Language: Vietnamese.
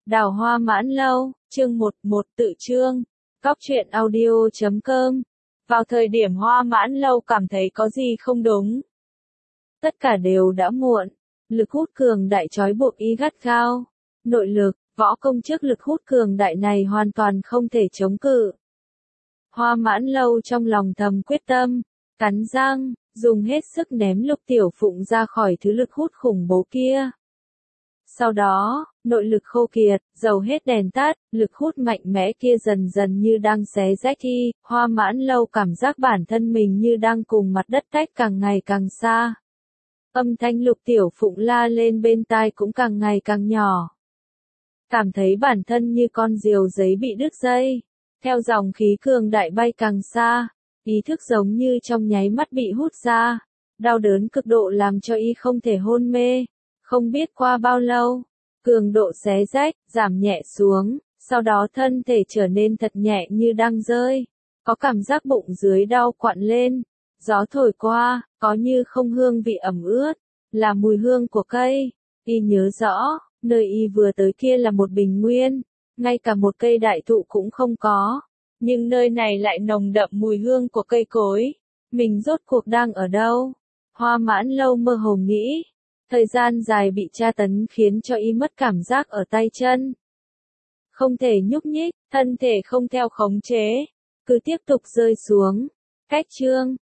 Đào Hoa Mãn Lâu, chương 11 tự chương. Cóc truyện audio.com. Vào thời điểm Hoa Mãn Lâu cảm thấy có gì không đúng. Tất cả đều đã muộn. Lực hút cường đại trói buộc y gắt gao. Nội lực, võ công trước lực hút cường đại này hoàn toàn không thể chống cự. Hoa Mãn Lâu trong lòng thầm quyết tâm, cắn răng, dùng hết sức ném Lục Tiểu Phụng ra khỏi thứ lực hút khủng bố kia. Sau đó, nội lực khô kiệt, dầu hết đèn tắt, lực hút mạnh mẽ kia dần dần như đang xé rách y, Hoa Mãn Lâu cảm giác bản thân mình như đang cùng mặt đất tách càng ngày càng xa. Âm thanh Lục Tiểu Phụng la lên bên tai cũng càng ngày càng nhỏ. Cảm thấy bản thân như con diều giấy bị đứt dây, theo dòng khí cường đại bay càng xa, ý thức giống như trong nháy mắt bị hút ra, đau đớn cực độ làm cho y không thể hôn mê. Không biết qua bao lâu, cường độ xé rách, giảm nhẹ xuống, sau đó thân thể trở nên thật nhẹ như đang rơi. Có cảm giác bụng dưới đau quặn lên, gió thổi qua, có như không hương vị ẩm ướt, là mùi hương của cây. Y nhớ rõ, nơi y vừa tới kia là một bình nguyên, ngay cả một cây đại thụ cũng không có. Nhưng nơi này lại nồng đậm mùi hương của cây cối. Mình rốt cuộc đang ở đâu? Hoa Mãn Lâu mơ hồ nghĩ. Thời gian dài bị tra tấn khiến cho y mất cảm giác ở tay chân. Không thể nhúc nhích, thân thể không theo khống chế, cứ tiếp tục rơi xuống. Cách chương,